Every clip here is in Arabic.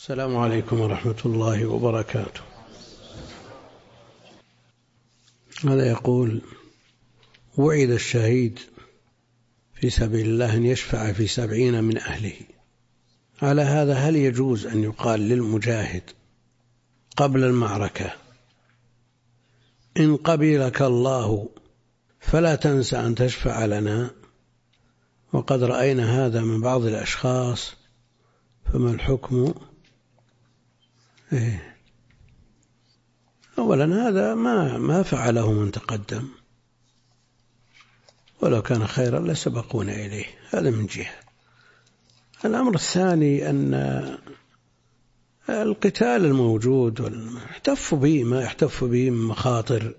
السلام عليكم ورحمة الله وبركاته. هذا يقول: وعد الشهيد في سبيل الله أن يشفع في 70 من أهله. على هذا هل يجوز أن يقال للمجاهد قبل المعركة: إن قبلك الله فلا تنسى أن تشفع لنا؟ وقد رأينا هذا من بعض الأشخاص، فما الحكم؟ أولا هذا ما فعله من تقدم، ولو كان خيرا لسبقونا إليه، هذا من جهة. الأمر الثاني أن القتال الموجود يحتف به ما يحتف به من مخاطر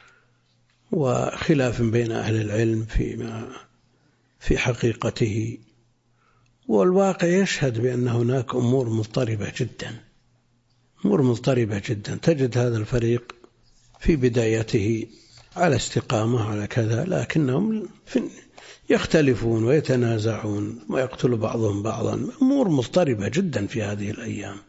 وخلاف بين أهل العلم في حقيقته، والواقع يشهد بأن هناك أمور مضطربة جدا. تجد هذا الفريق في بدايته على استقامة على كذا، لكنهم يختلفون ويتنازعون ويقتل بعضهم بعضا. أمور مضطربة جدا في هذه الأيام.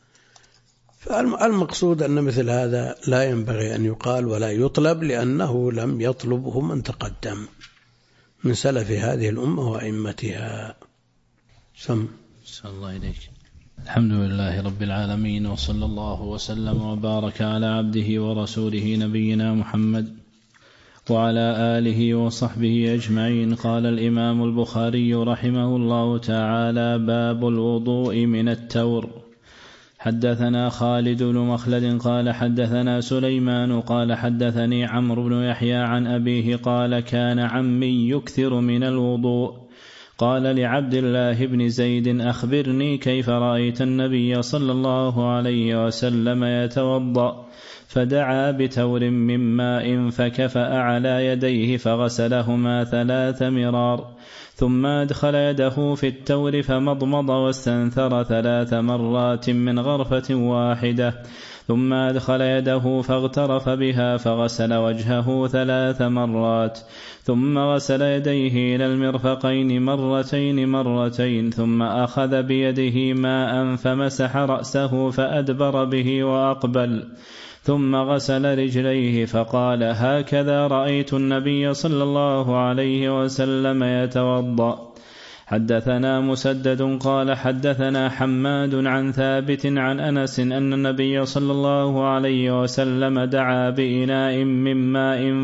فالمقصود أن مثل هذا لا ينبغي أن يقال ولا يطلب، لأنه لم يطلبه من تقدم من سلف هذه الأمة وأئمتها. صلى الله إليك. الحمد لله رب العالمين، وصلى الله وسلم وبارك على عبده ورسوله نبينا محمد وعلى آله وصحبه أجمعين. قال الإمام البخاري رحمه الله تعالى: باب الوضوء من التور. حدثنا خالد بن مخلد قال حدثنا سليمان قال حدثني عمرو بن يحيى عن أبيه قال: كان عمي يكثر من الوضوء. قال لعبد الله بن زيد: أخبرني كيف رأيت النبي صلى الله عليه وسلم يتوضأ؟ فدعا بتور من ماء فكفأ على يديه فغسلهما 3 مرار، ثم أدخل يده في التور فمضمض واستنثر 3 مرات من غرفة واحدة، ثم أدخل يده فاغترف بها فغسل وجهه 3 مرات، ثم غسل يديه إلى المرفقين مرتين، ثم أخذ بيده ماء فمسح رأسه فأدبر به وأقبل، ثم غسل رجليه فقال: هكذا رأيت النبي صلى الله عليه وسلم يتوضأ. حدثنا مسدد قال حدثنا حماد عن ثابت عن أنس أن النبي صلى الله عليه وسلم دعا بإناء من ماء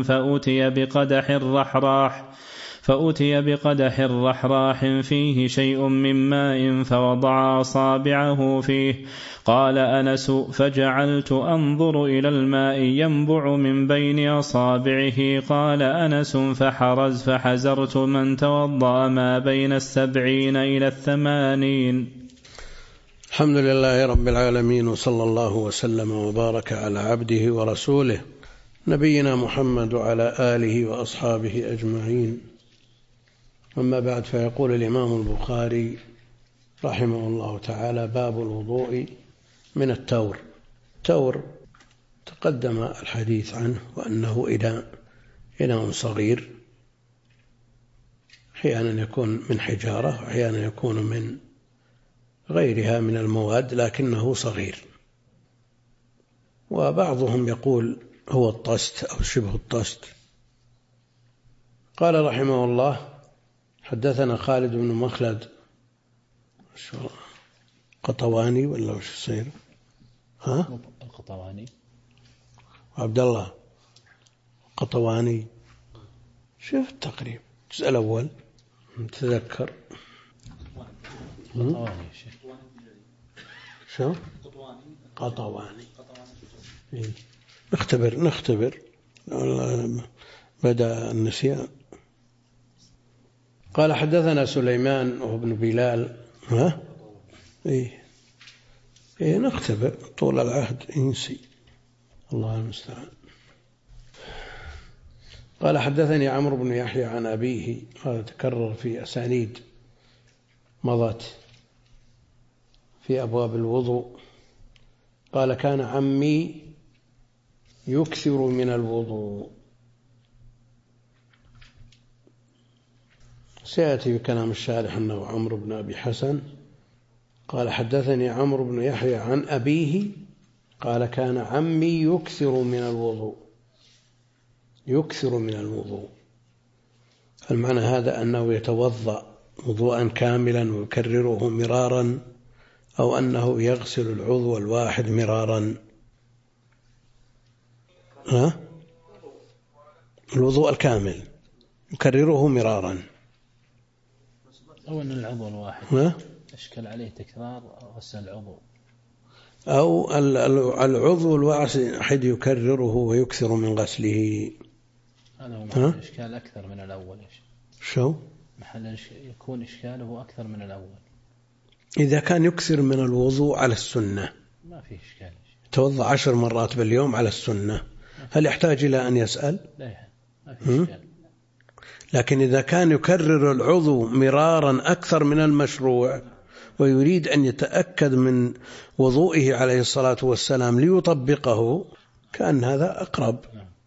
فأتي بقدح رحراح فيه شيء من ماء فوضع أصابعه فيه. قال أنس: فجعلت أنظر إلى الماء ينبع من بين أصابعه. قال أنس: فحزرت من توضأ ما بين 70 إلى 80. الحمد لله رب العالمين، وصلى الله وسلم وبارك على عبده ورسوله نبينا محمد وعلى آله وأصحابه أجمعين. أما بعد، فيقول الإمام البخاري رحمه الله تعالى: باب الوضوء من التور. التور تقدم الحديث عنه، وأنه إناء صغير، أحيانا يكون من حجارة وأحيانا يكون من غيرها من المواد، لكنه صغير. وبعضهم يقول هو الطست أو شبه الطست. قال رحمه الله: حدثنا خالد بن مخلد قطواني ولا وش يصير؟ القطواني عبد الله قطواني. شوف التقريب الجزء الأول تذكر. شو قطواني؟ نختبر بدأ النسيان. قال حدثنا سليمان وابن بلال. نختبر طول العهد ينسي، الله المستعان. قال حدثني عمرو بن يحيى عن أبيه، هذا تكرر في أسانيد مضت في أبواب الوضوء. قال: كان عمي يكثر من الوضوء. سيأتي بكلام الشارح أنه عمرو بن أبي حسن، قال حدثني عمرو بن يحيى عن أبيه قال كان عمي يكثر من الوضوء. المعنى هذا أنه يتوضأ وضوءا كاملا ويكرره مرارا، أو أنه يغسل العضو الواحد مرارا. الوضوء الكامل يكرره مرارا، أو أن العضو الواحد أشكل عليه تكرار غسل العضو، أو العضو الواحد يكرره ويكثر من غسله. هذا هو محل الإشكال أكثر من الأول. شو محل يكون إشكاله أكثر من الأول؟ إذا كان يكثر من الوضوء على السنة ما فيه إشكال، توضأ 10 مرات باليوم على السنة، هل يحتاج إلى أن يسأل؟ لا، ما فيه إشكال. لكن إذا كان يكرر العضو مرارا أكثر من المشروع ويريد أن يتأكد من وضوئه عليه الصلاة والسلام ليطبقه، كان هذا أقرب.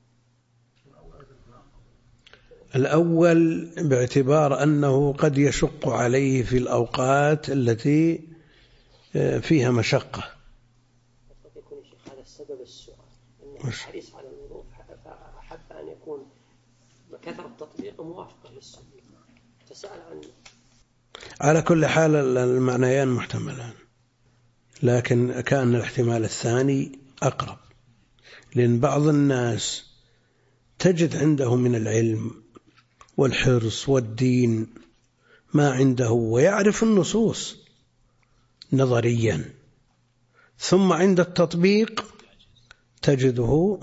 الأول باعتبار أنه قد يشق عليه في الأوقات التي فيها مشقة. هذا السبب السؤال، أنه حريص على الوضوء فأحب أن يكون كثرة التطبيق موافقة للسنة فسأل عن. على كل حال المعنيان محتملان، لكن كان الاحتمال الثاني أقرب، لأن بعض الناس تجد عنده من العلم والحرص والدين ما عنده، ويعرف النصوص نظريا، ثم عند التطبيق تجده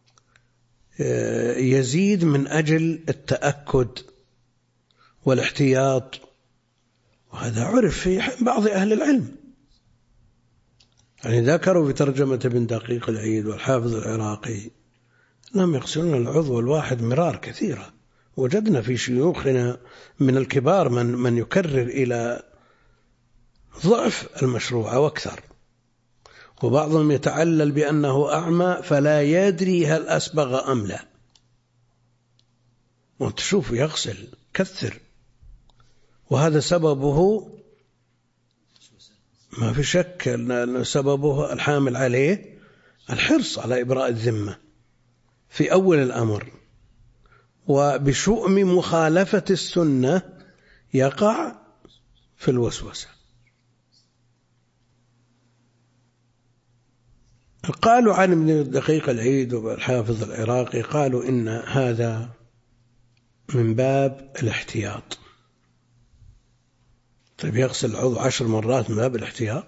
يزيد من أجل التأكد والاحتياط، وهذا عرف في بعض أهل العلم. يعني ذكروا في ترجمة ابن دقيق العيد والحافظ العراقي لم يغسلون العضو الواحد مرار كثيرة. وجدنا في شيوخنا من الكبار من يكرر إلى ضعف المشروع واكثر، وبعضهم يتعلل بأنه أعمى فلا يدري هل أسبغ أم لا، وتشوف يغسل كثر، وهذا سببه ما في شك أن سببه الحامل عليه الحرص على إبراء الذمة في أول الأمر، وبشؤم مخالفة السنة يقع في الوسوسة. قالوا عن ابن دقيق العيد والحافظ العراقي، قالوا إن هذا من باب الاحتياط. طيب يغسل العضو 10 مرات من باب الاحتياط؟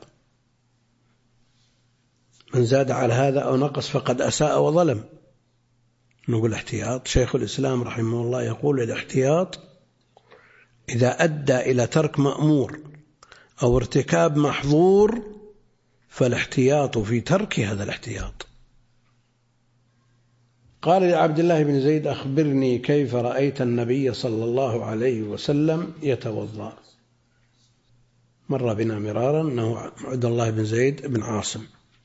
من زاد على هذا أو نقص فقد أساء وظلم. نقول احتياط. شيخ الإسلام رحمه الله يقول الاحتياط إذا أدى إلى ترك مأمور أو ارتكاب محظور فالاحتياط في ترك هذا الاحتياط. قال لعبد الله بن زيد أخبرني كيف رأيت النبي صلى الله عليه وسلم يتوضأ. مر بنا مرارا أنه عبد الله بن زيد بن عاصم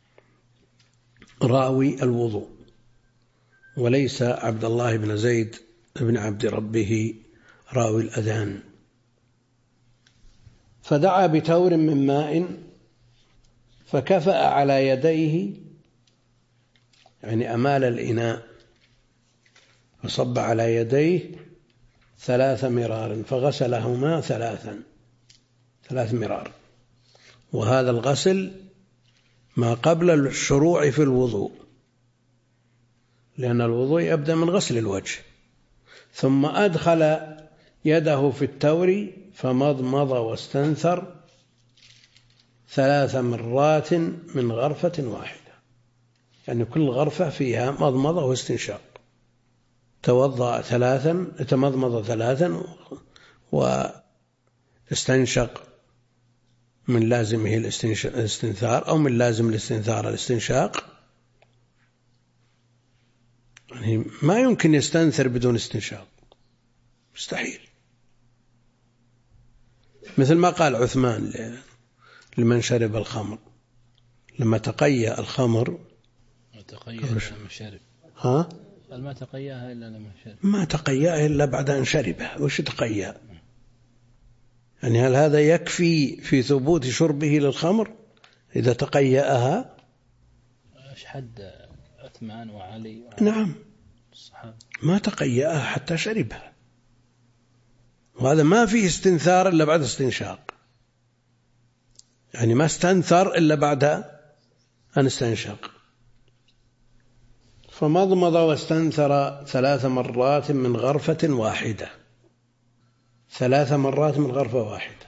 راوي الوضوء، وليس عبد الله بن زيد بن عبد ربه راوي الأذان. فدعا بتور من ماء فكفأ على يديه، يعني أمال الإناء، فصب على يديه 3 مرار فغسلهما 3 مرار. وهذا الغسل ما قبل الشروع في الوضوء، لأن الوضوء يبدأ من غسل الوجه، ثم أدخل يده في التور فمضمض واستنثر 3 مرات من غرفة واحدة، يعني كل غرفة فيها مضمضة واستنشاق. تمضمض 3 واستنشق من لازمه الاستنثار، أو من لازم الاستنثار الاستنشاق. يعني ما يمكن يستنثر بدون استنشاق، مستحيل. مثل ما قال عثمان لمن شرب الخمر لما تقيأ الخمر ما تقيأها إلا لما شرب، ما تقيأها إلا بعد أن شربها. وش تقيأ؟ يعني هل هذا يكفي في ثبوت شربه للخمر إذا تقيأها؟ ايش حد عثمان وعلي نعم الصحابة ما تقيأها حتى شربها، وهذا ما فيه استنثار إلا بعد استنشاق، يعني ما استنثر إلا بعد أن استنشق. فمضمض واستنثر 3 مرات من غرفة واحدة، 3 مرات من غرفة واحدة.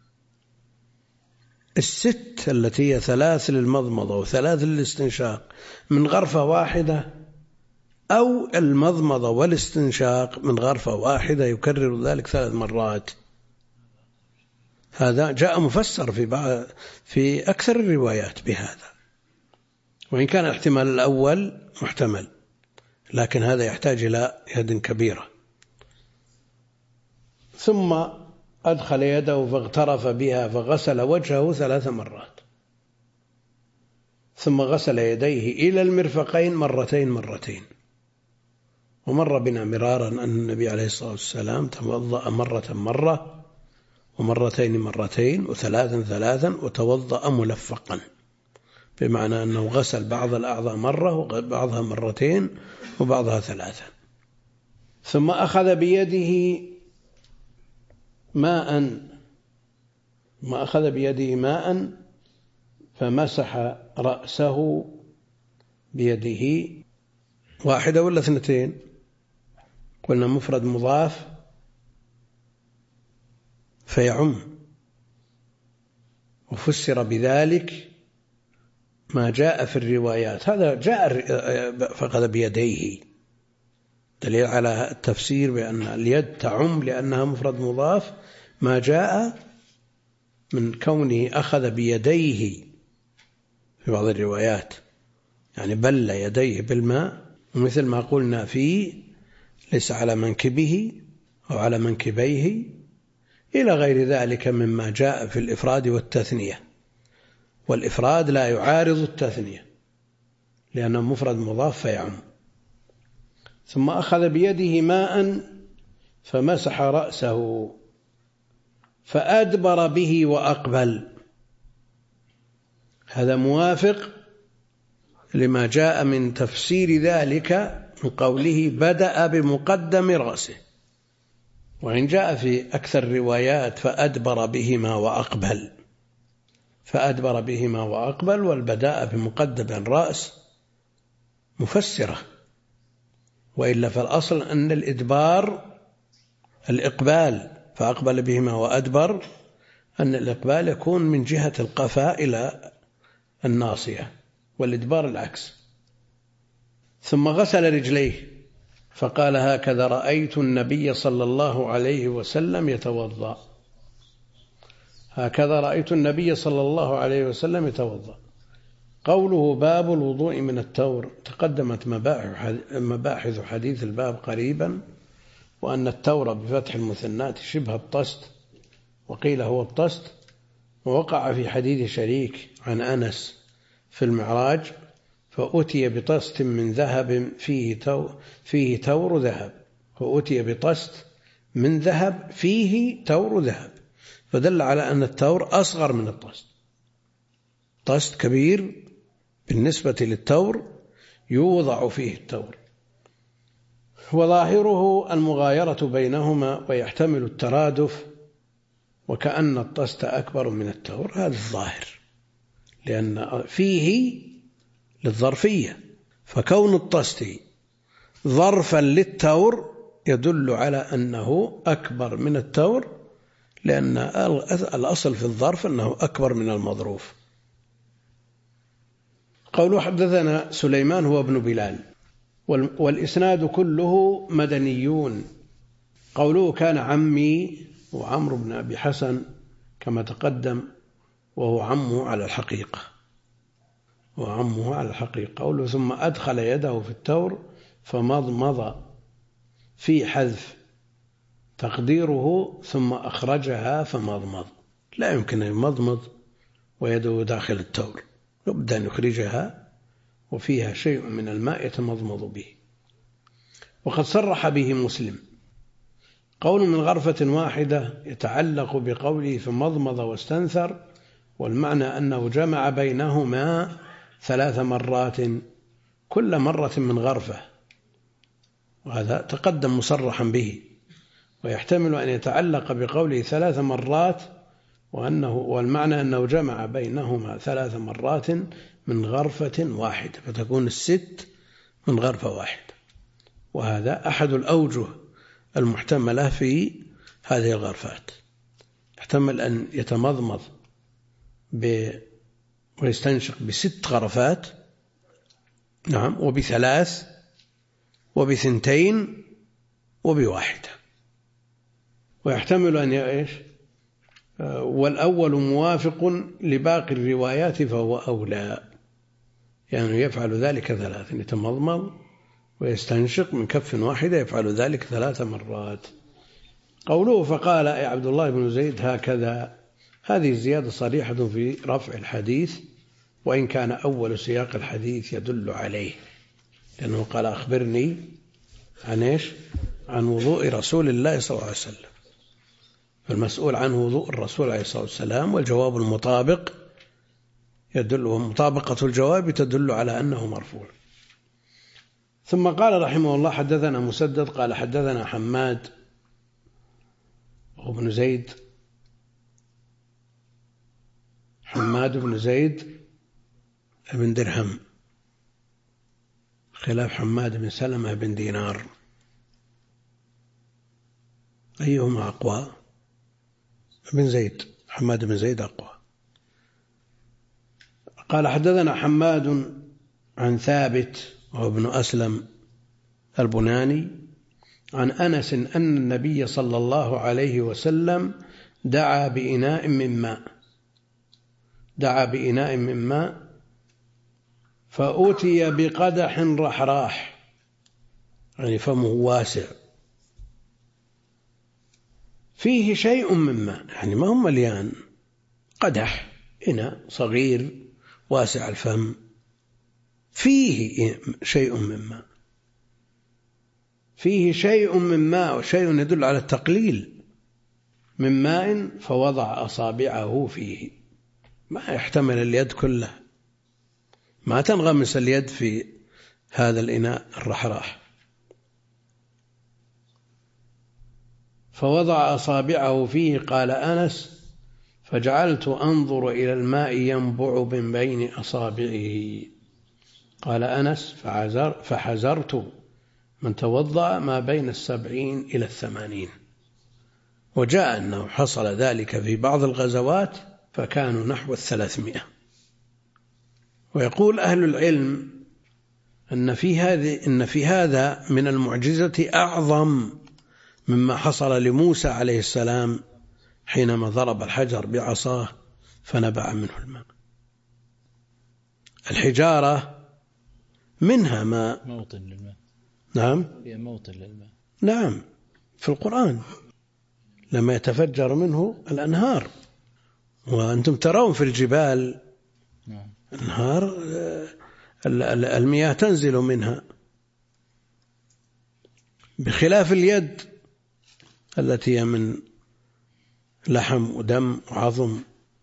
الست التي هي 3 للمضمضة و3 للاستنشاق من غرفة واحدة، أو المضمضة والاستنشاق من غرفة واحدة يكرر ذلك 3 مرات. هذا جاء مفسر في أكثر الروايات بهذا، وإن كان الاحتمال الأول محتمل، لكن هذا يحتاج إلى يد كبيرة. ثم أدخل يده فاغترف بها فغسل وجهه 3 مرات، ثم غسل يديه إلى المرفقين مرتين. ومر بنا مرارا أن النبي عليه الصلاة والسلام توضأ مرة ومرتين وثلاثا وتوضأ ملفقا، بمعنى أنه غسل بعض الأعضاء مرة وبعضها مرتين وبعضها 3. ثم أخذ بيده ماء فمسح رأسه بيده. 1 ولا 2؟ قلنا مفرد مضاف فيعم، وفسر بذلك ما جاء في الروايات. هذا جاء فقد بيديه، دليل على التفسير بأن اليد تعم لأنها مفرد مضاف، ما جاء من كونه أخذ بيديه في بعض الروايات، يعني بل يديه بالماء، مثل ما قلنا فيه ليس على منكبه أو على منكبيه إلى غير ذلك مما جاء في الإفراد والتثنية. والإفراد لا يعارض التثنية لأنه مفرد مضاف فيعم. ثم أخذ بيده ماء فمسح رأسه فأدبر به وأقبل. هذا موافق لما جاء من تفسير ذلك من قوله بدأ بمقدم رأسه، وإن جاء في أكثر الروايات فأدبر بهما وأقبل، والبداء بمقدم الرأس مفسرة، وإلا فالأصل أن الإقبال فأقبل بهما وأدبر، أن الإقبال يكون من جهة القفا إلى الناصية، والإدبار العكس. ثم غسل رجليه فقال هكذا رأيت النبي صلى الله عليه وسلم يتوضأ. قوله باب الوضوء من التور، تقدمت مباحث حديث الباب قريبا، وأن التور بفتح المثنات شبه الطست، وقيل هو الطست، ووقع في حديث شريك عن أنس في المعراج فأتي بطست من ذهب فيه تور ذهب، فدل على أن التور أصغر من الطست، طست كبير بالنسبة للتور يوضع فيه التور، وظاهره المغايرة بينهما ويحتمل الترادف، وكأن الطست أكبر من التور، هذا الظاهر، لأن فيه للظرفية، فكون الطست ظرفا للتور يدل على أنه أكبر من التور، لأن الأصل في الظرف أنه أكبر من المظروف. قوله حدثنا سليمان هو ابن بلال، والإسناد كله مدنيون. قوله كان عمي وعمرو بن أبي حسن كما تقدم، وهو عمه على الحقيقة. قوله ثم أدخل يده في التور فمضمض، في حذف، تقديره ثم أخرجها فمضمض. لا يمكن أن يمضمض ويده داخل التور، لابد أن يخرجها وفيها شيء من الماء يتمضمض به. وقد صرح به مسلم قول من غرفة واحدة يتعلق بقوله فمضمض واستنثر، والمعنى أنه جمع بينهما 3 مرات كل مرة من غرفة، وهذا تقدم مصرحا به. ويحتمل أن يتعلق بقوله 3 مرات والمعنى أنه جمع بينهما 3 مرات من غرفة واحدة، فتكون 6 من غرفة واحدة. وهذا أحد الأوجه المحتملة في هذه الغرفات. يحتمل أن يتمضمض ويستنشق ب6 غرفات، نعم، وب3 وب2 وب1. ويحتمل أن يعيش، والأول موافق لباقي الروايات فهو أولى، يعني يفعل ذلك 3، يتمضمض ويستنشق من كف واحدة، يفعل ذلك 3 مرات. قوله فقال يا عبد الله بن زيد هكذا، هذه الزيادة صريحة في رفع الحديث، وإن كان أول سياق الحديث يدل عليه، لأنه قال أخبرني عن إيش؟ عن وضوء رسول الله صلى الله عليه وسلم، فالمسؤول عن وضوء الرسول عليه الصلاة والسلام، والجواب المطابق يدل، ومطابقة الجواب تدل على أنه مرفوع. ثم قال رحمه الله حدثنا مسدد قال حدثنا حماد بن زيد، حماد بن زيد بن درهم، خلاف حماد بن سلمة بن دينار، أيهما أقوى؟ بن زيد، حماد بن زيد أقوى. قال حدثنا حماد عن ثابت وهو ابن أسلم البناني عن أنس أن النبي صلى الله عليه وسلم دعا بإناء من ماء فأتي بقدح رحراح، يعني فمه واسع، فيه شيء من ماء، يعني ما هو مليان، قدح إناء صغير واسع الفم، فيه شيء من ماء، فيه شيء من ماء، وشيء يدل على التقليل، من ماء فوضع أصابعه فيه. ما يحتمل اليد كلها، ما تنغمس اليد في هذا الإناء الرحراح. فوضع أصابعه فيه، قال أنس فجعلت أنظر إلى الماء ينبع من بين أصابعه. قال أنس فحزرت من توضأ ما بين 70 إلى 80. وجاء أنه حصل ذلك في بعض الغزوات فكانوا نحو 300. ويقول أهل العلم أن في هذا من المعجزة أعظم مما حصل لموسى عليه السلام حينما ضرب الحجر بعصاه فنبع منه الماء. الحجارة منها ماء، موطن للماء، نعم، هي موطن للماء، نعم، في القرآن لما يتفجر منه الأنهار، وأنتم ترون في الجبال أنهار المياه تنزل منها، بخلاف اليد التي هي من لحم ودم وعظم.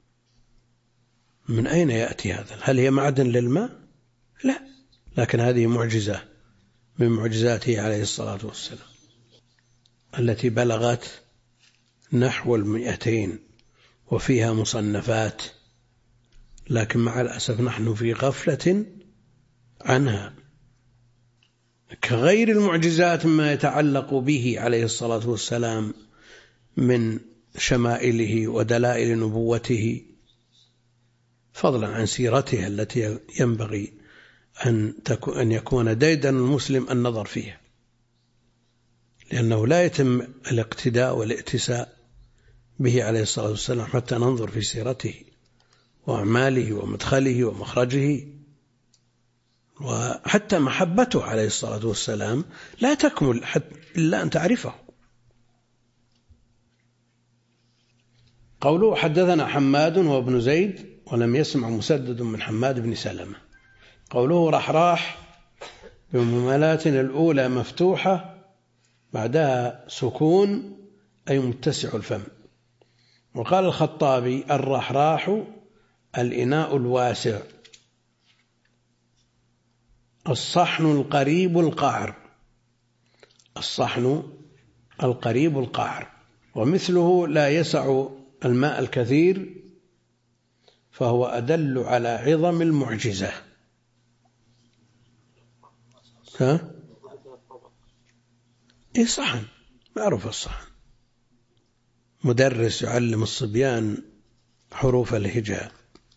من أين يأتي هذا؟ هل هي معدن للماء؟ لا، لكن هذه معجزة من معجزاته عليه الصلاة والسلام التي بلغت نحو 200 وفيها مصنفات، لكن مع الأسف نحن في غفلة عنها، كغير المعجزات ما يتعلق به عليه الصلاة والسلام من شمائله ودلائل نبوته، فضلا عن سيرته التي ينبغي أن يكون ديدن المسلم النظر فيها، لأنه لا يتم الاقتداء والائتساء به عليه الصلاة والسلام حتى ننظر في سيرته وأعماله ومدخله ومخرجه. وحتى محبته عليه الصلاة والسلام لا تكمل إلا أن تعرفه. قوله حدثنا حماد وابن زيد ولم يسمع مسدد من حماد بن سلمة. قوله رحراح بمهملات الأولى مفتوحة بعدها سكون أي متسع الفم. وقال الخطابي: الرحراح الإناء الواسع، الصحن القريب القعر، الصحن القريب القعر. ومثله لا يسع الماء الكثير، فهو أدل على عظم المعجزة. إيه صحن، معروف الصحن. مدرس يعلم الصبيان حروف الهجاء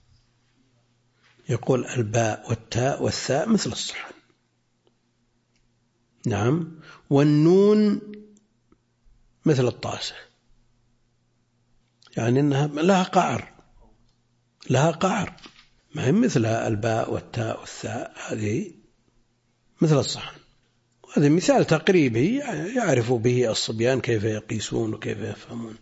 يقول: الباء والتاء والثاء مثل الصحن. نعم. والنون مثل الطاسة، يعني أنها لها قعر، لها قعر، ما هي مثلها الباء والتاء والثاء، هذه مثل الصحن. وهذا مثال تقريبي يعرف به الصبيان كيف يقيسون وكيف يفهمون.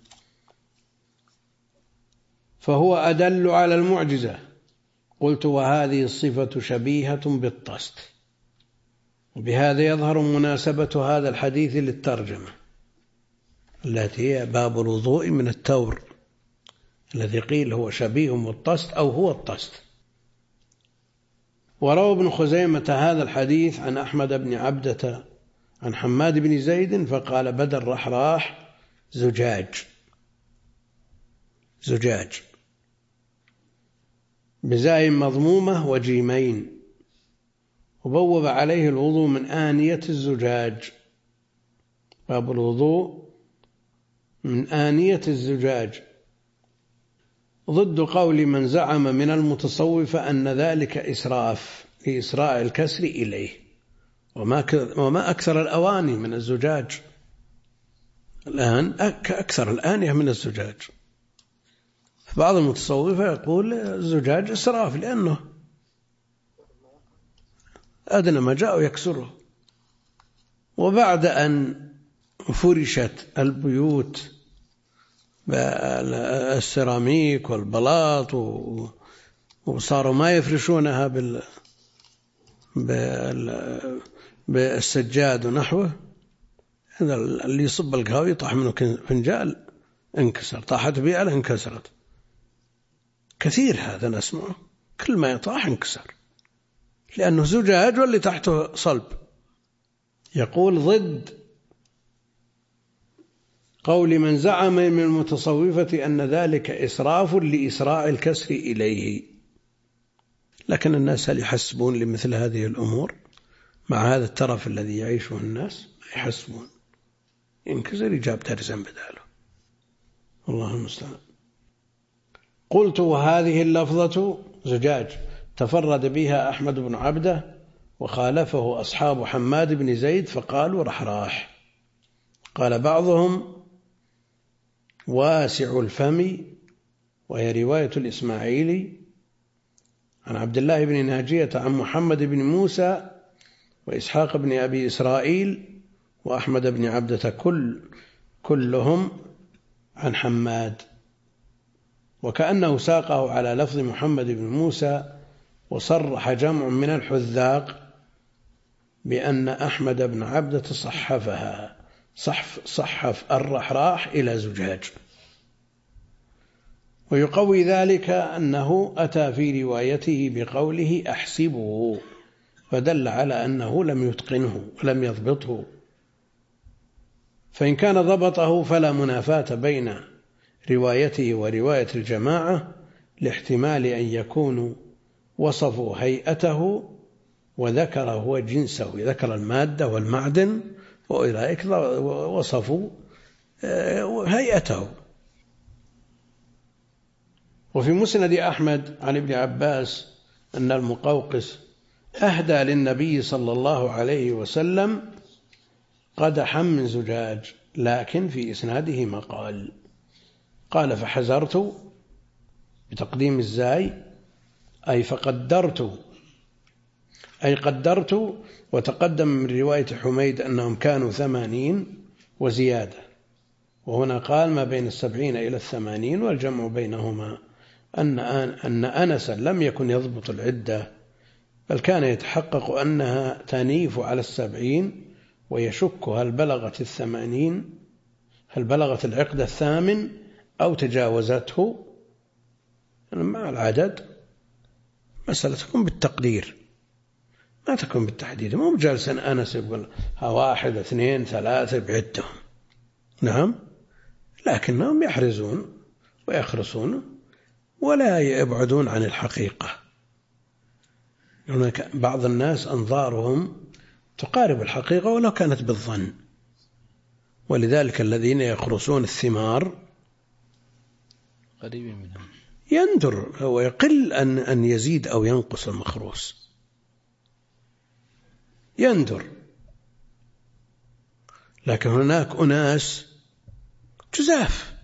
فهو أدل على المعجزة. قلت: وهذه الصفة شبيهة بالطست. وبهذا يظهر مناسبة هذا الحديث للترجمة التي هي باب الوضوء من التور، الذي قيل هو شبيه بالطست أو هو الطست. وروى ابن خزيمة هذا الحديث عن أحمد بن عبدة عن حماد بن زيد فقال: بدا الرحراح زجاج، زجاج بزاء مضمومة وجيمين، وبوب عليه الوضوء من آنية الزجاج. باب الوضوء من آنية الزجاج، ضد قول من زعم من المتصوفة أن ذلك إسراف لإسراع الكسر إليه. وما أكثر الأواني من الزجاج الآن، أكثر الآنية من الزجاج. بعض المتصوفة يقول الزجاج إسراف لأنه أدنى ما جاء يكسره. وبعد أن فرشت البيوت بالسيراميك والبلاط وصاروا ما يفرشونها بالسجاد ونحوه، هذا اللي يصب القهوة يطاح منه فنجال انكسر، طاحت بيئة انكسرت. كثير هذا نسمعه، كل ما يطاح انكسر لأنه زجاج واللي تحته صلب. يقول: ضد قول من زعم من المتصوفة أن ذلك إسراف لإسراع الكسر إليه. لكن الناس هل يحسبون لمثل هذه الأمور مع هذا الترف الذي يعيشه الناس؟ ما يحسبون، ينكسر يجاب ترزم بداله، الله المستعان. قلت: وهذه اللفظة زجاج تفرد بها أحمد بن عبده، وخالفه أصحاب حماد بن زيد فقالوا رحراح. قال بعضهم: واسع الفم، وهي رواية الإسماعيلي عن عبد الله بن ناجية عن محمد بن موسى وإسحاق بن أبي إسرائيل وأحمد بن عبدة كلهم عن حماد. وكأنه ساقه على لفظ محمد بن موسى. وصرح جمع من الحذاق بأن أحمد بن عبدة صحفها، صحف الرحراح إلى زجاج. ويقوي ذلك أنه أتى في روايته بقوله أحسبه، فدل على أنه لم يتقنه ولم يضبطه. فإن كان ضبطه فلا منافاة بين روايته ورواية الجماعة، لاحتمال أن يكونوا وصفوا هيئته وذكر هو جنسه، ذكر المادة والمعدن، وأولئك وصفوا هيئته. وفي مسند أحمد عن ابن عباس أن المقوقس أهدى للنبي صلى الله عليه وسلم قدحا من زجاج، لكن في إسناده مقال. قال: فحزرت بتقديم الزاي أي فقدرت، أي قدرت. وتقدم من رواية حميد أنهم كانوا 80 وزيادة، وهنا قال ما بين 70 إلى 80، والجمع بينهما أن أنسا لم يكن يضبط العدة، بل كان يتحقق أنها تنيف على 70 ويشك هل بلغت 80 هل بلغت العقد الثامن أو تجاوزته مع العدد. مسألة تكون بالتقدير ما تكون بالتحديد. مو بجالسا أنس يقول ها 1 2 3 بعدهم. نعم، لكنهم يحرزون ويخرصون ولا يبعدون عن الحقيقة. هناك بعض الناس أنظارهم تقارب الحقيقة ولو كانت بالظن، ولذلك الذين يخرصون الثمار قريب منها يندر هو يقل أن يزيد أو ينقص المخروص، يندر. لكن هناك أناس جزاف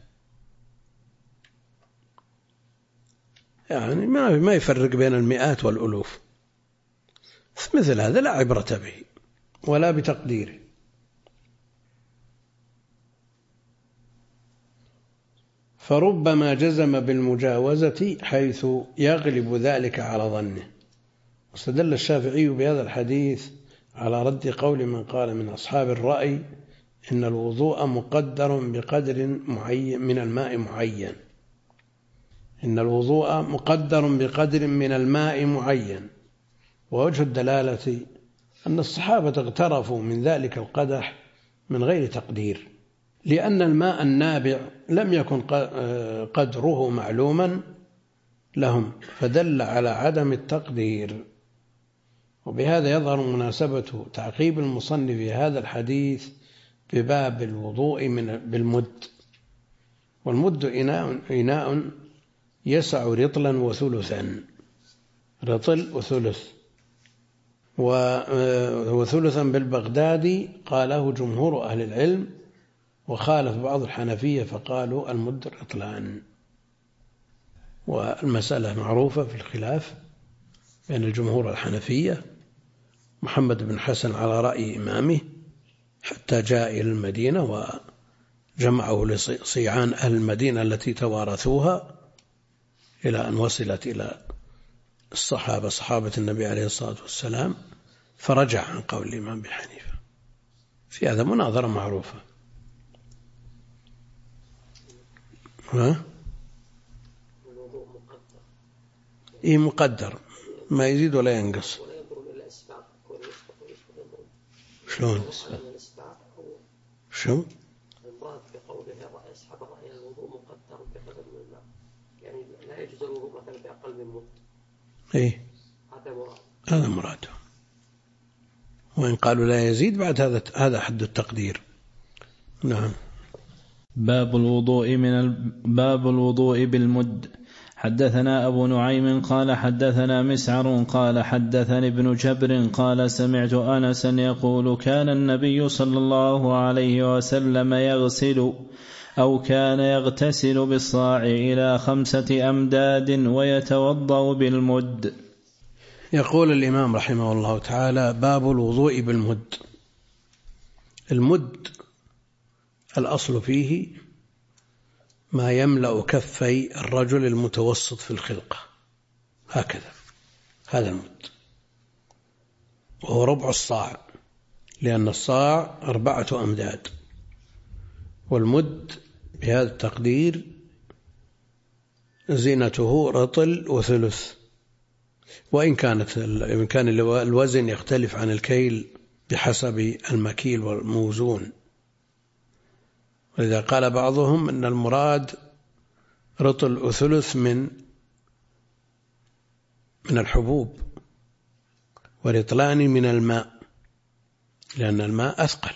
يعني ما يفرق بين المئات والألوف، مثل هذا لا عبرة به ولا بتقديره. فربما جزم بالمجاوزة حيث يغلب ذلك على ظنه. واستدل الشافعي بهذا الحديث على رد قول من قال من أصحاب الرأي إن الوضوء مقدر بقدر معين من الماء معين، إن الوضوء مقدر بقدر من الماء معين. ووجه الدلالة أن الصحابة اغترفوا من ذلك القدح من غير تقدير، لأن الماء النابع لم يكن قدره معلوما لهم، فدل على عدم التقدير. وبهذا يظهر مناسبة تعقيب المصنف في هذا الحديث بباب الوضوء بالمد. والمد إناء يسع رطلا وثلثا، رطل وثلث، وثلثا بالبغدادي قاله جمهور أهل العلم، وخالف بعض الحنفية فقالوا المد رطلان. والمسألة معروفة في الخلاف بين الجمهور الحنفية. محمد بن حسن على رأي إمامه حتى جاء إلى المدينة وجمعه لصيعان أهل المدينة التي توارثوها إلى أن وصلت إلى الصحابة صحابة النبي عليه الصلاة والسلام، فرجع عن قول الإمام أبي حنيفة. في هذا مناظرة معروفة. إيه مقدر ما يزيد ولا ينقص. شلون؟ شو؟ المراد بقوله أصحاب الرأي الوضوء مقدر بقدر من الماء، يعني لا يجوز الوضوء مثلا بأقل من مد. إيه هذا مراده. وإن قالوا لا يزيد بعد هذا حد التقدير. نعم. باب الوضوء بالمد. حدثنا أبو نعيم قال حدثنا مسعر قال حدثني ابن جبر قال سمعت أنسا يقول كان النبي صلى الله عليه وسلم يغسل أو كان يغتسل بالصاع إلى 5 أمداد ويتوضأ بالمد. يقول الإمام رحمه الله تعالى باب الوضوء بالمد. المد الأصل فيه ما يملأ كفي الرجل المتوسط في الخلقة، هكذا، هذا المد، وهو ربع الصاع، لأن الصاع 4 أمداد، والمد بهذا التقدير زينته رطل وثلث، وإن كان الوزن يختلف عن الكيل بحسب المكيل والموزون. ولذا قال بعضهم أن المراد رطل وثلث من الحبوب، ورطلان من الماء، لأن الماء أثقل.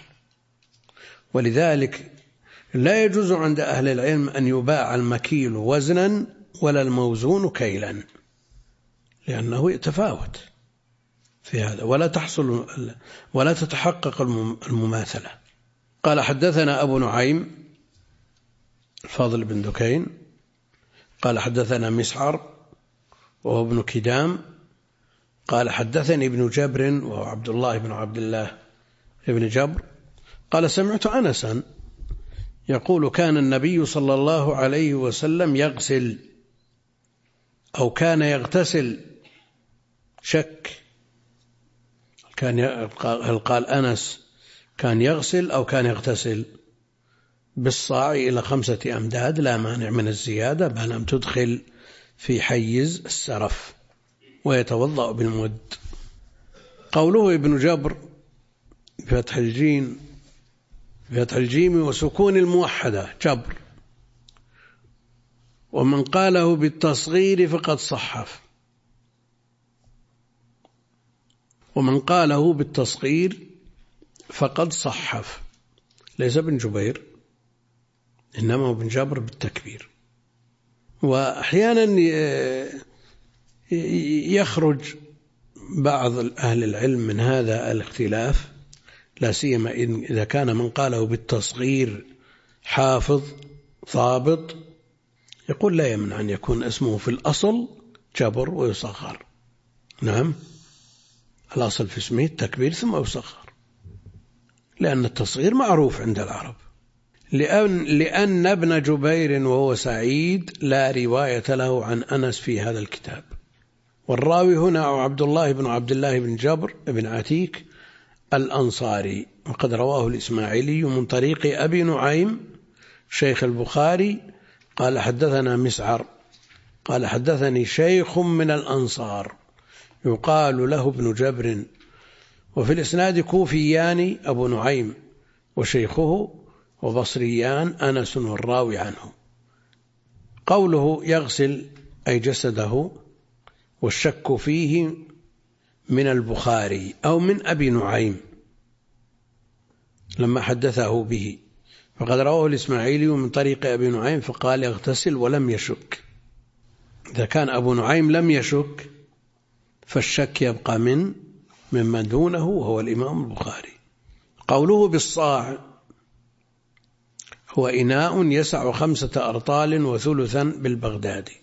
ولذلك لا يجوز عند أهل العلم أن يباع المكيل وزنا ولا الموزون كيلا، لأنه يتفاوت في هذا ولا تتحقق المماثلة. قال حدثنا أبو نعيم الفاضل بن دكين قال حدثنا مسعر وهو ابن كدام قال حدثني ابن جبر وهو عبد الله بن عبد الله ابن جبر قال سمعت أنسا يقول كان النبي صلى الله عليه وسلم يغسل أو كان يغتسل، شك، هل قال أنس كان يغسل أو كان يغتسل؟ بالصاع إلى 5 أمداد لا مانع من الزيادة ما لم تدخل في حيز السرف، ويتوضأ بالمد. قوله ابن جبر بفتح الجيم وسكون الموحدة جبر، ومن قاله بالتصغير فقد صحف، ومن قاله بالتصغير فقد صحف، ليس ابن جبير إنما ابن جبر بالتكبير. وأحيانا يخرج بعض أهل العلم من هذا الاختلاف، لا سيما إذا كان من قاله بالتصغير حافظ ضابط، يقول لا يمنع أن يكون اسمه في الأصل جبر ويصغر. نعم، الأصل في اسمه التكبير ثم يصغر، لأن التصغير معروف عند العرب، لأن ابن جبير وهو سعيد لا رواية له عن أنس في هذا الكتاب، والراوي هنا عبد الله بن جبر بن عتيك الأنصاري، وقد رواه الإسماعيلي من طريق أبي نعيم شيخ البخاري قال حدثنا مسعر قال حدثني شيخ من الأنصار يقال له ابن جبر، وفي الإسناد كوفيان أبو نعيم وشيخه، وبصريان أنس والراوي عنه. قوله يغسل أي جسده، والشك فيه من البخاري أو من أبي نعيم لما حدثه به، فقد رواه الإسماعيلي من طريق أبي نعيم فقال يغتسل ولم يشك. إذا كان أبو نعيم لم يشك فالشك يبقى ممن دونه وهو الإمام البخاري. قوله بالصاع هو إناء يسع 5 أرطال وثلثا بالبغدادي،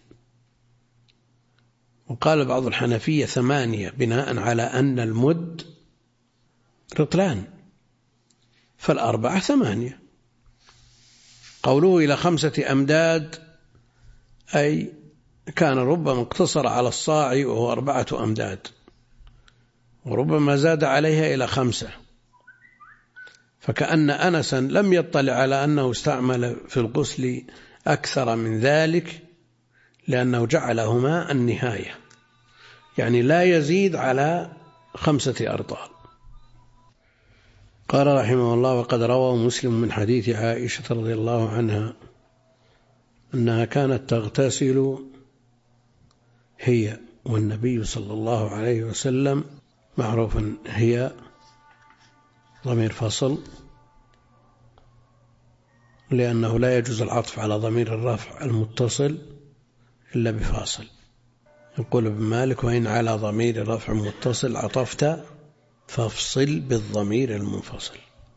وقال بعض الحنفية 8 بناء على أن المد رطلان، فالأربعة 8. قوله إلى 5 أمداد أي كان ربما اقتصر على الصاع وهو 4 أمداد، وربما زاد عليها إلى 5، فكأن أنسا لم يطلع على أنه استعمل في الغسل أكثر من ذلك، لأنه جعلهما النهاية، يعني لا يزيد على 5 أرطال. قال رحمه الله وقد روى مسلم من حديث عائشة رضي الله عنها أنها كانت تغتسل هي والنبي صلى الله عليه وسلم، معروفا هي ضمير فصل، لأنه لا يجوز العطف على ضمير الرفع المتصل إلا بفاصل. يقول ابن مالك وإن على ضمير رفع متصل عطفت فافصل بالضمير المنفصل،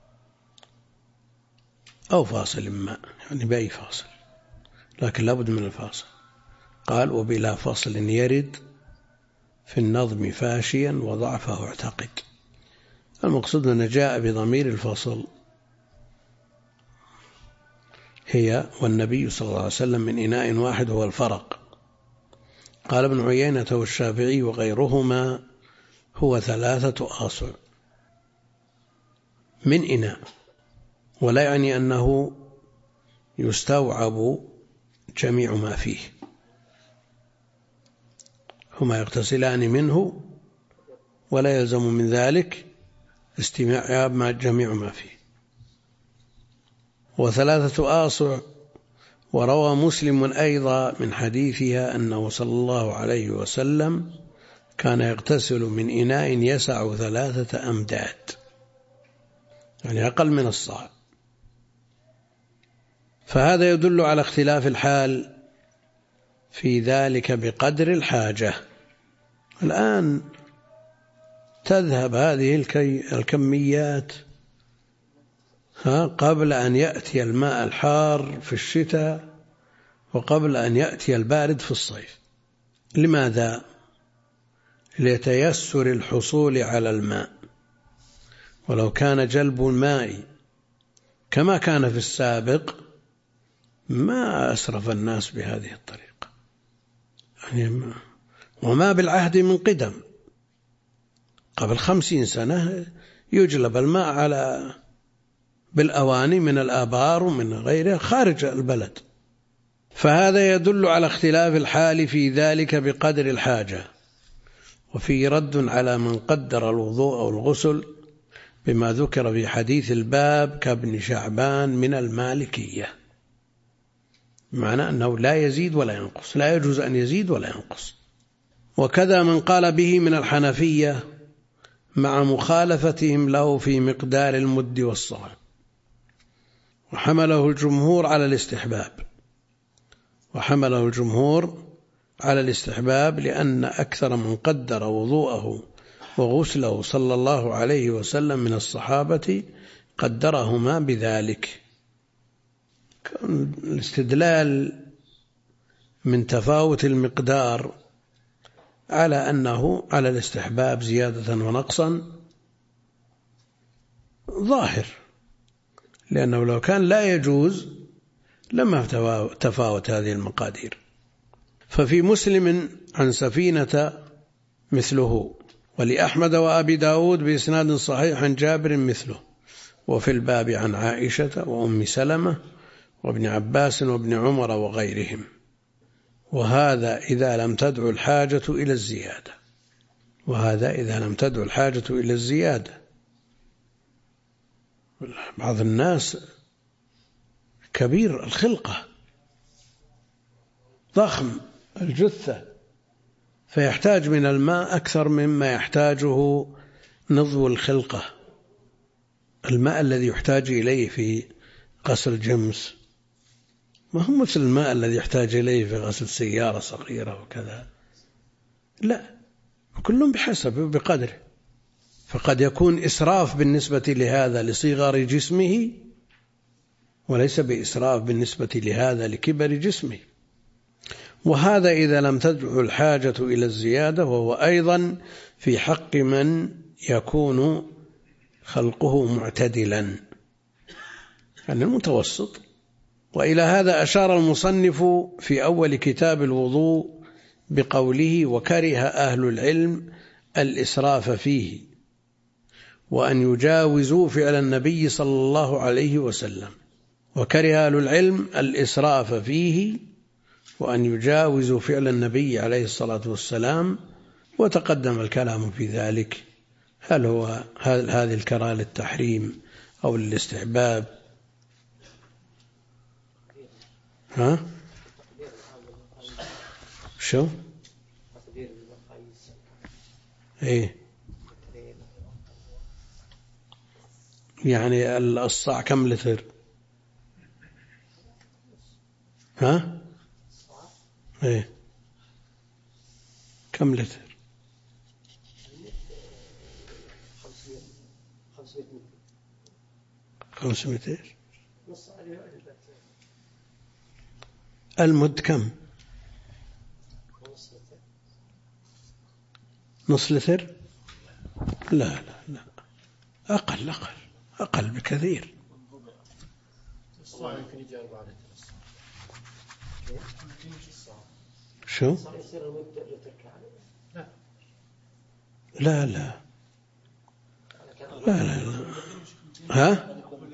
أو فاصل ما، يعني بأي فاصل، لكن لابد من الفاصل. قال وبلا فصل يرد في النظم فاشيا وضعفه اعتقد. المقصود أنه جاء بضمير الفصل هي والنبي صلى الله عليه وسلم من إناء واحد هو الفرق. قال ابن عيينة والشافعي وغيرهما هو 3 آصع من إناء، ولا يعني أنه يستوعب جميع ما فيه، هما يغتسلان منه ولا يلزم من ذلك استيعاب جميع ما فيه. و3 آصع، وروى مسلم أيضا من حديثها أنه صلى الله عليه وسلم كان يغتسل من إناء يسع 3 أمداد، يعني أقل من الصاع. فهذا يدل على اختلاف الحال في ذلك بقدر الحاجة. الآن تذهب هذه الكميات قبل أن يأتي الماء الحار في الشتاء وقبل أن يأتي البارد في الصيف. لماذا؟ ليتيسر الحصول على الماء، ولو كان جلب الماء كما كان في السابق ما أسرف الناس بهذه الطريقة، يعني وما بالعهد من قدم. قبل 50 سنة يجلب الماء على بالأواني من الآبار ومن غيرها خارج البلد. فهذا يدل على اختلاف الحال في ذلك بقدر الحاجة. وفيه رد على من قدر الوضوء أو الغسل بما ذكر في حديث الباب كابن شعبان من المالكية، معنى أنه لا يزيد ولا ينقص، لا يجوز أن يزيد ولا ينقص. وكذا من قال به من الحنفية مع مخالفتهم له في مقدار المد والصاع، وحمله الجمهور على الاستحباب لأن أكثر من قدر وضوءه وغسله صلى الله عليه وسلم من الصحابة قدرهما بذلك. الاستدلال من تفاوت المقدار على أنه على الاستحباب زيادة ونقصا ظاهر، لأنه لو كان لا يجوز لما تفاوت هذه المقادير. ففي مسلم عن سفينة مثله، ولأحمد وأبي داود بإسناد صحيح عن جابر مثله، وفي الباب عن عائشة وأم سلمة وابن عباس وابن عمر وغيرهم. وهذا إذا لم تدعو الحاجة إلى الزيادة. بعض الناس كبير الخلقة ضخم الجثة فيحتاج من الماء أكثر مما يحتاجه نضو الخلقة. الماء الذي يحتاج إليه في غسل جمس ما هو مثل الماء الذي يحتاج إليه في غسل سيارة صغيرة وكذا، لا، كلهم بحسب بقدره. فقد يكون إسراف بالنسبة لهذا لصغر جسمه، وليس بإسراف بالنسبة لهذا لكبر جسمه. وهذا إذا لم تدعو الحاجة إلى الزيادة، وهو أيضا في حق من يكون خلقه معتدلا، يعني المتوسط. وإلى هذا أشار المصنف في أول كتاب الوضوء بقوله: وكره أهل العلم الإسراف فيه، وأن يجاوزوا فعل النبي صلى الله عليه وسلم. وكره أهل العلم الإسراف فيه وأن يجاوزوا فعل النبي عليه الصلاة والسلام. وتقدم الكلام في ذلك، هل هذه الكراهة للتحريم أو للاستحباب؟ شو؟ إيه يعني الصاع كم لتر؟ إيه كم لتر؟ 500. المد كم؟ نص لتر؟ لا، أقل بكثير. شو؟ لا. ها؟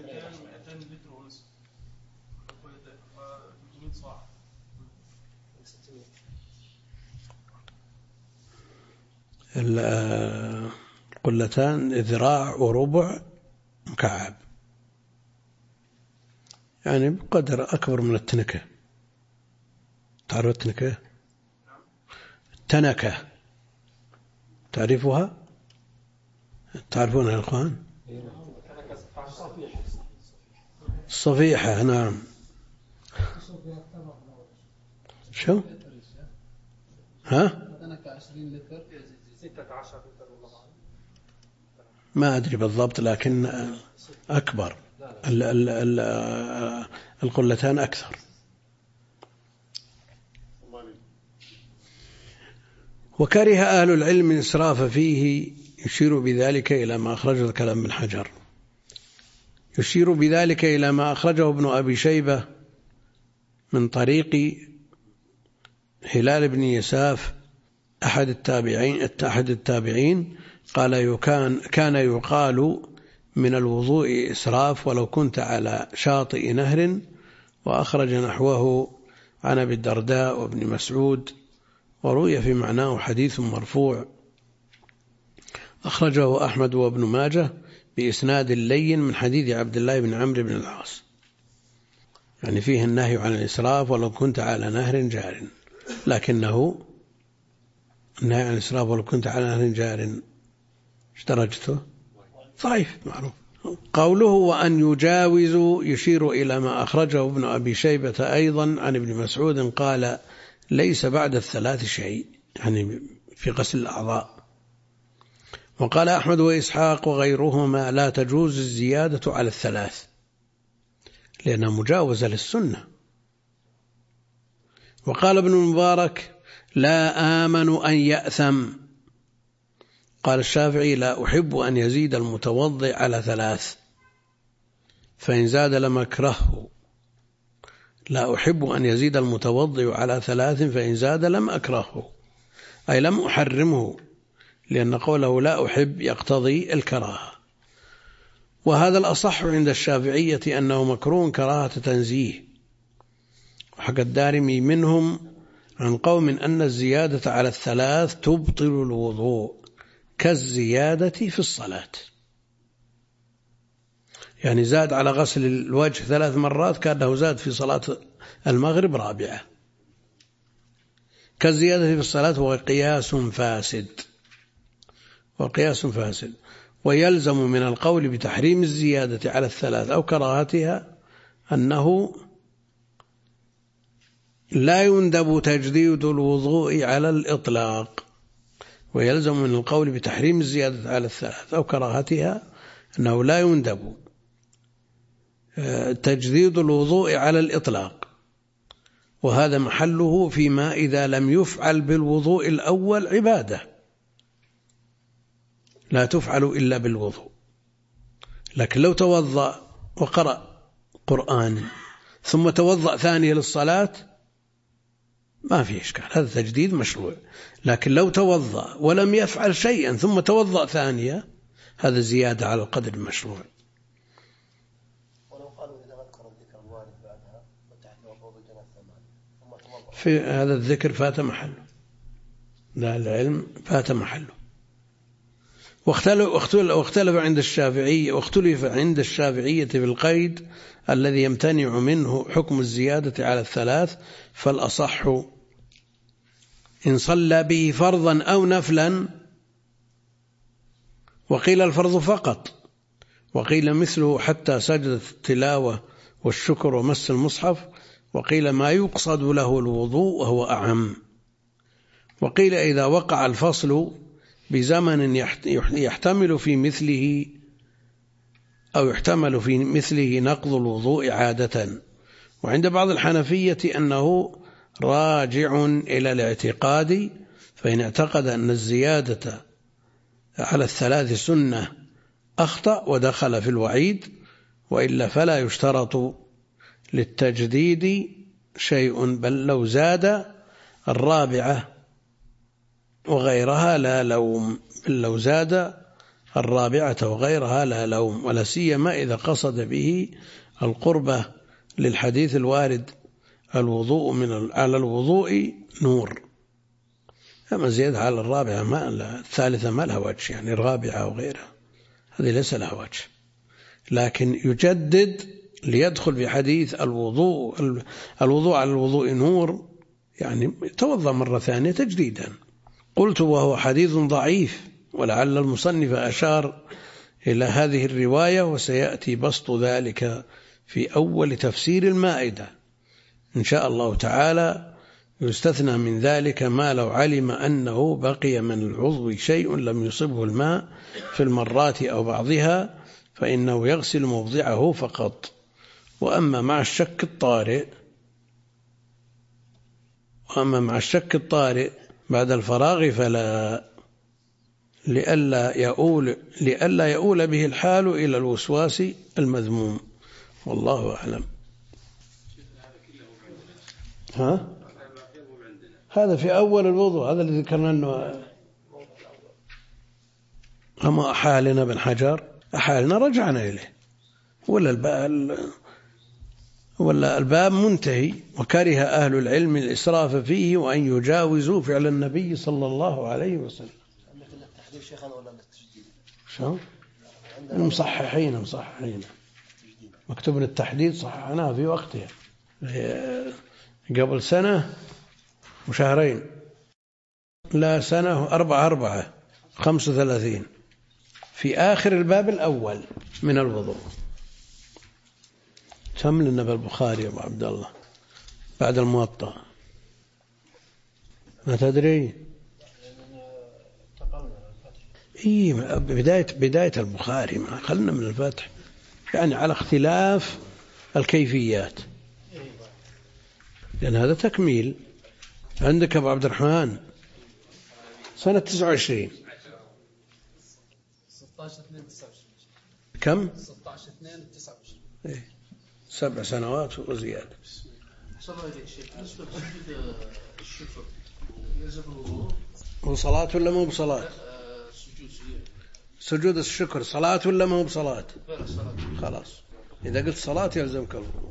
القلتان ذراع وربع مكعب، يعني بقدر أكبر من التنكة. تعرف التنكة؟ التنكة تعرفها؟ تعرفونها يا أخوان؟ الصفيحة، نعم. شو؟ ما أدري بالضبط، لكن أكبر. القلتان أكثر. وكره أهل العلم الإسراف فيه، يشير بذلك إلى ما أخرجه الكلام من حجر، يشير بذلك إلى ما أخرجه ابن أبي شيبة من طريق هلال بن يساف أحد التابعين قال كان يقال من الوضوء إسراف ولو كنت على شاطئ نهر، وأخرج نحوه عن أبي الدرداء وابن مسعود، وروي في معناه حديث مرفوع أخرجه أحمد وابن ماجه بإسناد لين من حديث عبد الله بن عمرو بن العاص، يعني فيه النهي عن الإسراف ولو كنت على نهر جار، لكنه النهي عن الإسراف ولو كنت على نهر جار ايش درجته؟ ضعيف معروف. قوله وأن يجاوز يشير إلى ما أخرجه ابن أبي شيبة أيضا عن ابن مسعود قال ليس بعد الثلاث شيء، يعني في غسل الأعضاء. وقال أحمد وإسحاق وغيرهما لا تجوز الزيادة على الثلاث لأنها مجاوزة للسنة. وقال ابن المبارك لا آمن أن يأثم. قال الشافعي لا أحب أن يزيد المتوضئ على ثلاث فإن زاد لم أكرهه. لا أحب أن يزيد المتوضئ على ثلاث فإن زاد لم أكرهه، أي لم أحرمه، لأن قوله لا أحب يقتضي الكراهة. وهذا الأصح عند الشافعية أنه مكروه كراهة تنزيه. وحق الدارمي منهم عن قوم أن الزيادة على الثلاث تبطل الوضوء كالزيادة في الصلاة، يعني زاد على غسل الوجه 3 مرات كأنه زاد في صلاة المغرب 4 كالزيادة في الصلاة، وقياس فاسد. ويلزم من القول بتحريم الزيادة على الثلاث أو كراهتها أنه لا يندب تجديد الوضوء على الإطلاق. ويلزم من القول بتحريم الزيادة على الثلاث أو كراهتها أنه لا يندب تجديد الوضوء على الإطلاق، وهذا محله فيما إذا لم يفعل بالوضوء الأول عبادة لا تفعل إلا بالوضوء. لكن لو توضأ وقرأ قرآن ثم توضأ ثانية للصلاة ما في إشكال، هذا تجديد مشروع. لكن لو توضأ ولم يفعل شيئا ثم توضأ ثانية هذا زيادة على القدر المشروع. ولو قالوا إذا أذكر الذكر الوارد بعدها وتحت وضوء جنازة ثم توضأ في هذا الذكر فات محله، لا العلم فات محله. واختلف عند الشافعية في القيد الذي يمتنع منه حكم الزيادة على الثلاث، فالأصح إن صلى به فرضا أو نفلا، وقيل الفرض فقط، وقيل مثله حتى سجدة التلاوة والشكر ومس المصحف، وقيل ما يقصد له الوضوء وهو أعم. وقيل إذا وقع الفصل بزمن يحتمل في مثله أو يحتمل في مثله نقض الوضوء عادة. وعند بعض الحنفية أنه راجع إلى الاعتقاد، فإن اعتقد أن الزيادة على الثلاث سنة أخطأ ودخل في الوعيد، وإلا فلا يشترط للتجديد شيء، بل لو زاد الرابعة وغيرها لا لوم، لو زاد الرابعة وغيرها لا لوم، ولا سيما إذا قصد به القربة للحديث الوارد الوضوء على الوضوء نور. أما زيادة على الرابعة الثالثة ما لها وجه، يعني الرابعة وغيرها هذه ليس لها وجه. لكن يجدد ليدخل في حديث الوضوء على الوضوء نور، يعني توضأ مرة ثانية تجديدا. قلت وهو حديث ضعيف، ولعل المصنف أشار إلى هذه الرواية، وسيأتي بسط ذلك في أول تفسير المائدة إن شاء الله تعالى. يستثنى من ذلك ما لو علم أنه بقي من العضو شيء لم يصبه الماء في المرات أو بعضها فإنه يغسل موضعه فقط. وأما مع الشك الطارئ بعد الفراغ فلا، لئلا يؤول به الحال إلى الوسواس المذموم، والله أعلم. هذا في أول الوضوء، هذا الذي ذكرنا أنه أما حالنا بن حجر أحالنا رجعنا إليه، ولا الباب منتهي. وكره أهل العلم الإسراف فيه وأن يجاوزوا فعل النبي صلى الله عليه وسلم. عندك التحديد شيخنا ولا التجديد؟ شو؟ المصححين مكتوب التحديد صححناه في وقتها قبل سنة وشهرين، لا سنة 4 35 في آخر الباب الأول من الوضوء. كم لنا بالبخاري يا أبو عبد الله بعد الموطأ؟ ما تدري؟ إيه بداية البخاري، ما خلنا من الفتح، يعني على اختلاف الكيفيات، لأن هذا تكميل. عندك أبو عبد الرحمن سنة 29 كم؟ 16/2/29. إيه 7 سنوات وزيادة. الشكر يلزم الوضوء هو صلاة ولا مو بصلاة؟ سجود الشكر صلاة ولا مو بصلاة؟ خلاص إذا قلت صلاة يلزمك الوضوء.